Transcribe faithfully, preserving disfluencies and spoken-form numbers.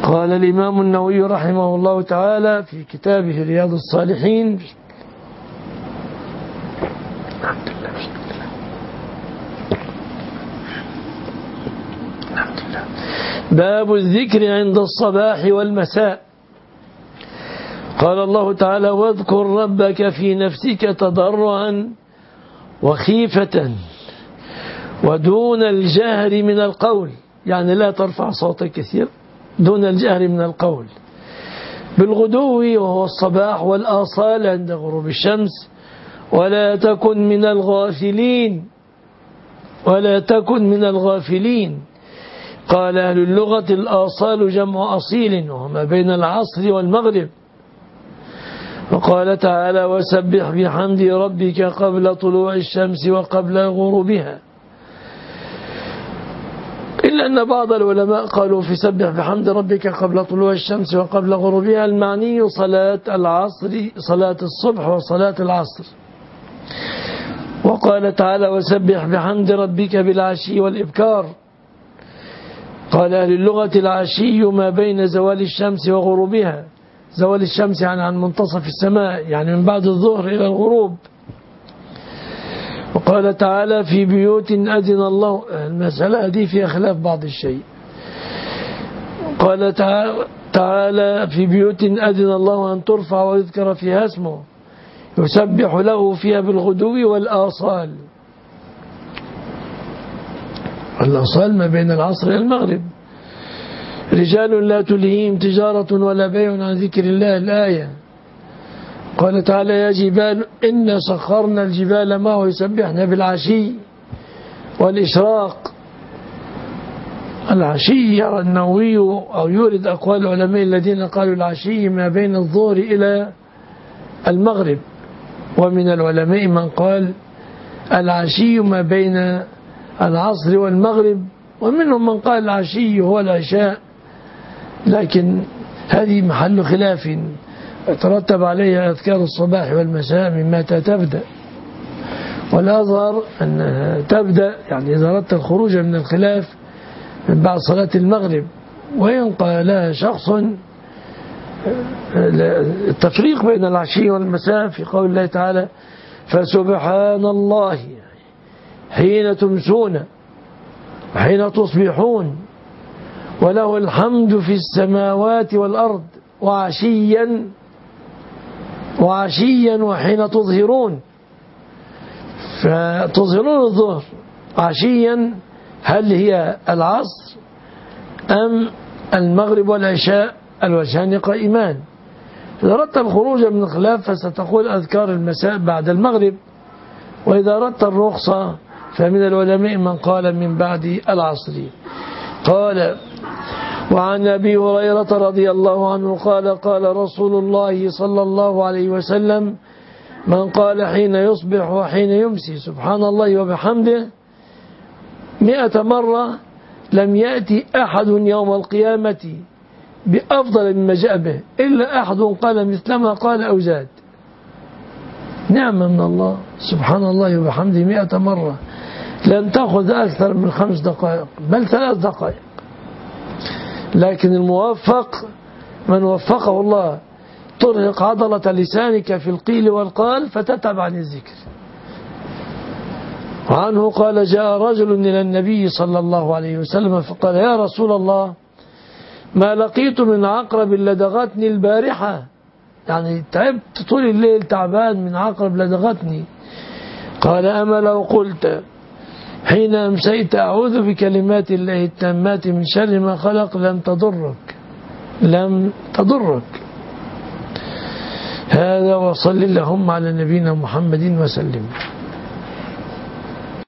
قال الإمام النووي رحمه الله تعالى في كتابه رياض الصالحين: الحمد لله الحمد لله باب الذكر عند الصباح والمساء. قال الله تعالى: واذكر ربك في نفسك تضرعا وخيفة ودون الجهر من القول، يعني لا ترفع صوتك كثير، دون الجهر من القول، بالغدو وهو الصباح والآصال عند غروب الشمس، ولا تكن من الغافلين ولا تكن من الغافلين. قال أهل اللغة: الآصال جمع أصيل وهما بين العصر والمغرب. وقال تعالى: وسبح بحمد ربك قبل طلوع الشمس وقبل غروبها. إلا أن بعض العلماء قالوا في سبح بحمد ربك قبل طلوع الشمس وقبل غروبها المعني صلاة العصر، صلاة الصبح وصلاة العصر. وقال تعالى: وسبح بحمد ربك بالعشي والإبكار. قال أهل اللغة: العشي ما بين زوال الشمس وغروبها، زوال الشمس يعني عن منتصف السماء، يعني من بعد الظهر إلى الغروب. وقال تعالى: في بيوت أذن الله، المسألة دي فيها خلاف بعض الشيء. قال تعالى: في بيوت أذن الله أن ترفع ويذكر فيها اسمه يسبح له فيها بالغدو والآصال. الآصال ما بين العصر والمغرب. رجال لا تلهيهم تجارة ولا بيع عن ذكر الله، الآية. قال تعالى: يا جبال إنا سخرنا الجبال معه يسبحن بالعشي والإشراق. العشي يرى النووي أو يورد أقوال العلماء الذين قالوا العشي ما بين الظهر إلى المغرب، ومن العلماء من قال العشي ما بين العصر والمغرب، ومنهم من قال العشي هو العشاء، لكن هذه محل خلاف يترتب عليها أذكار الصباح والمساء من متى تبدأ. والأظهر أنها تبدأ، يعني إذا أردت الخروج من الخلاف، من بعد صلاة المغرب. وإن قال شخص التفريق بين العشي والمساء في قول الله تعالى: فسبحان الله حين تمسون وحين تصبحون وله الحمد في السماوات والأرض وعشيا وعشيا وحين تظهرون. فتظهرون الظهر عشيا، هل هي العصر أم المغرب والعشاء؟ الوجهان قائمان. إذا أردت الخروج من الخلاف فستقول أذكار المساء بعد المغرب، وإذا أردت الرخصة فمن العلماء من قال من بعد العصر. قال: وعن أبي هريرة رضي الله عنه قال: قال رسول الله صلى الله عليه وسلم: من قال حين يصبح وحين يمسي سبحان الله وبحمده مئة مرة لم يأتي أحد يوم القيامة بأفضل مما جاء به إلا أحد قال مثلما قال أو زاد. نعمة من الله، سبحان الله وبحمده مئة مرة، لن تأخذ أكثر من خمس دقائق بل ثلاث دقائق. لكن الموفق من وفقه الله ترهق عضلة لسانك في القيل والقال فتتعب عن الذكر. وعنه قال: جاء رجل إلى النبي صلى الله عليه وسلم فقال: يا رسول الله، ما لقيت من عقرب لدغتني البارحة، يعني تعبت طول الليل تعبان من عقرب لدغتني. قال: أما لو قلت حين أمسيت أعوذ بكلمات الله التامات من شر ما خلق لم تضرك لم تضرك. هذا، وصل اللهم على نبينا محمد وسلم.